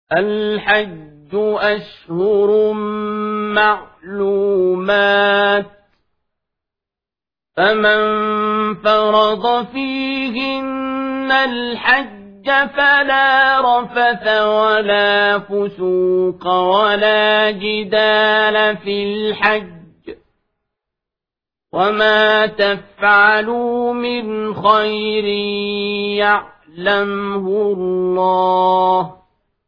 الحج أشهر معلومات، فمن فرض فيهن الحج فلا رفث ولا فسوق ولا جدال في الحج، وما تفعلوا من خير يعلمه الله،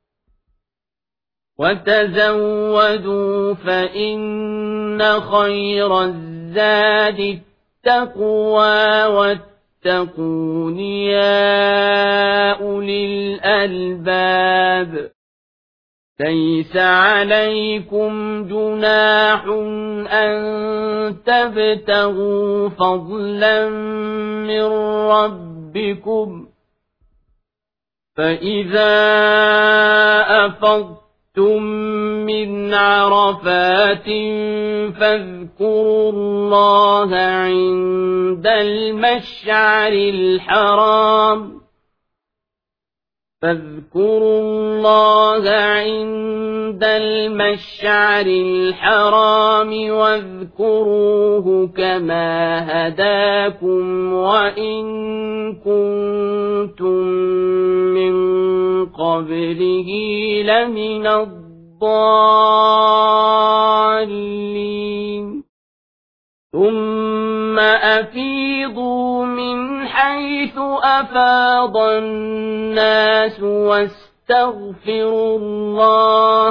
وتزودوا فإن خير الزاد التقوى واتقون يا أولي الألباب. ليس عليكم جناح أن تبتغوا فضلا من ربكم، فإذا أفضتم من عرفات فاذكروا الله عند المشعر الحرام، واذكروه كما هداكم وإن كنتم من قبله لمن الضالين. ثم أفيضوا من حيث أفاض الناس واستغفروا الله،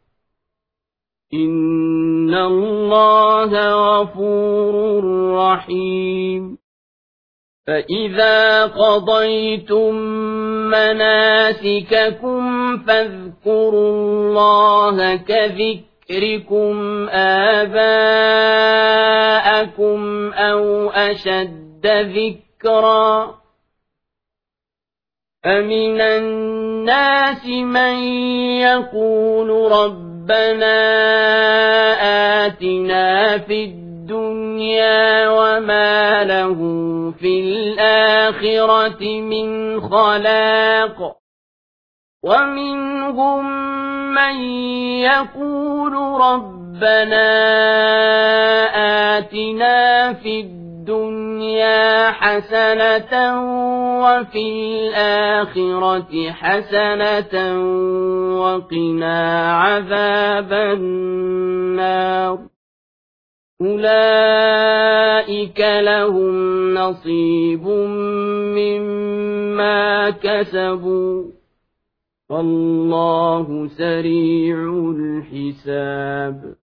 إن الله غفور رحيم. فإذا قضيتم مناسككم فاذكروا الله كذكركم آباءكم أو أشد ذكرا، فمن الناس من يقول ربنا آتنا في الدنيا وما له في الآخرة من خلاق، ومنهم من يقول ربنا آتنا في الدنيا حسنة وفي الآخرة حسنة وقنا عذاب النار. أولئك لهم نصيب مما كسبوا، والله سريع الحساب.